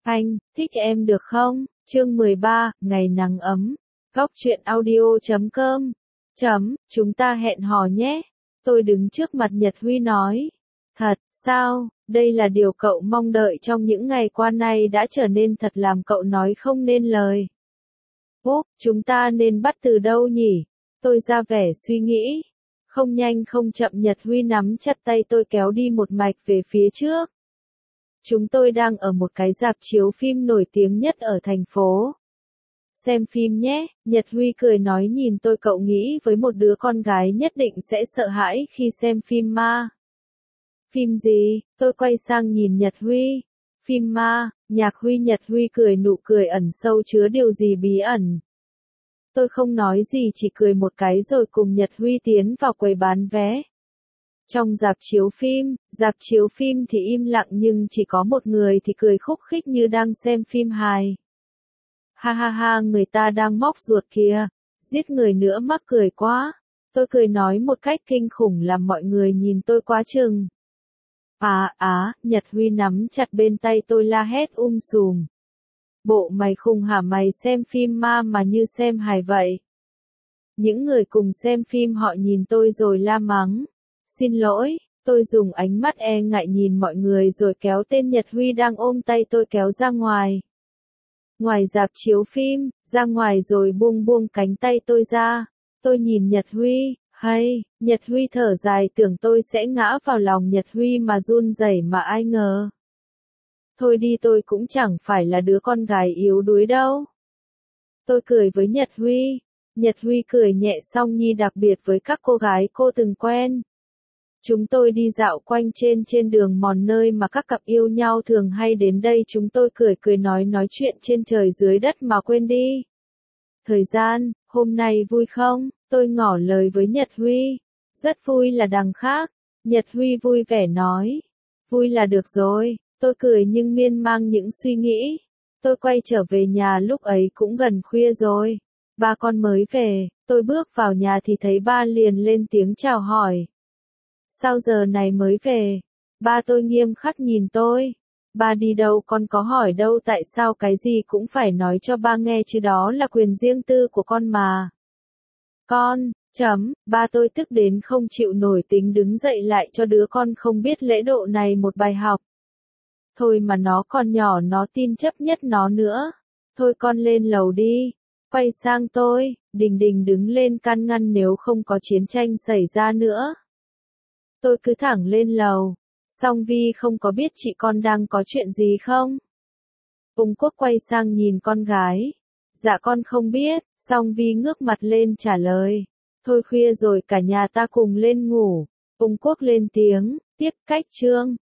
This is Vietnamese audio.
Anh, thích em được không? Chương 13, ngày nắng ấm. Góc truyện audio.com. Chúng ta hẹn hò nhé. Tôi đứng trước mặt Nhật Huy nói. Thật, sao? Đây là điều cậu mong đợi trong những ngày qua nay đã trở nên thật làm cậu nói không nên lời. Chúng ta nên bắt từ đâu nhỉ? Tôi ra vẻ suy nghĩ. Không nhanh không chậm Nhật Huy nắm chặt tay tôi kéo đi một mạch về phía trước. Chúng tôi đang ở một cái rạp chiếu phim nổi tiếng nhất ở thành phố. Xem phim nhé, Nhật Huy cười nói nhìn tôi cậu nghĩ với một đứa con gái nhất định sẽ sợ hãi khi xem phim ma. Phim gì? Tôi quay sang nhìn Nhật Huy. Phim ma, Nhạc Huy. Nhật Huy cười nụ cười ẩn sâu chứa điều gì bí ẩn. Tôi không nói gì chỉ cười một cái rồi cùng Nhật Huy tiến vào quầy bán vé. Trong rạp chiếu phim thì im lặng nhưng chỉ có một người thì cười khúc khích như đang xem phim hài. Ha ha ha, người ta đang móc ruột kìa, giết người nữa mắc cười quá. Tôi cười nói một cách kinh khủng làm mọi người nhìn tôi quá chừng. Nhật Huy nắm chặt bên tay tôi la hét sùm. Bộ mày khùng hả, mày xem phim ma mà như xem hài vậy. Những người cùng xem phim họ nhìn tôi rồi la mắng. Xin lỗi, tôi dùng ánh mắt e ngại nhìn mọi người rồi kéo tên Nhật Huy đang ôm tay tôi kéo ra ngoài. Ngoài rạp chiếu phim, ra ngoài rồi buông cánh tay tôi ra. Tôi nhìn Nhật Huy, Nhật Huy thở dài tưởng tôi sẽ ngã vào lòng Nhật Huy mà run rẩy mà ai ngờ. Thôi đi, tôi cũng chẳng phải là đứa con gái yếu đuối đâu. Tôi cười với Nhật Huy. Nhật Huy cười nhẹ song nhi đặc biệt với các cô gái cô từng quen. Chúng tôi đi dạo quanh trên đường mòn nơi mà các cặp yêu nhau thường hay đến đây. Chúng tôi cười nói chuyện trên trời dưới đất mà quên đi thời gian. Hôm nay vui không? Tôi ngỏ lời với Nhật Huy. Rất vui là đằng khác. Nhật Huy vui vẻ nói. Vui là được rồi. Tôi cười nhưng miên mang những suy nghĩ. Tôi quay trở về nhà lúc ấy cũng gần khuya rồi. Ba con mới về. Tôi bước vào nhà thì thấy ba liền lên tiếng chào hỏi. Sao giờ này mới về? Ba tôi nghiêm khắc nhìn tôi. Ba đi đâu? Con có hỏi đâu, tại sao cái gì cũng phải nói cho ba nghe chứ, đó là quyền riêng tư của con mà. Ba tôi tức đến không chịu nổi tính đứng dậy lại cho đứa con không biết lễ độ này một bài học. Thôi mà nó còn nhỏ nó tin chấp nhất nó nữa. Thôi con lên lầu đi. Quay sang tôi, Đình đứng lên can ngăn nếu không có chiến tranh xảy ra nữa. Tôi cứ thẳng lên lầu. Song Vi không có biết chị con đang có chuyện gì không? Ung Quốc quay sang nhìn con gái. Dạ con không biết. Song Vi ngước mặt lên trả lời. Thôi khuya rồi, cả nhà ta cùng lên ngủ. Ung Quốc lên tiếng, tiếp cách chương.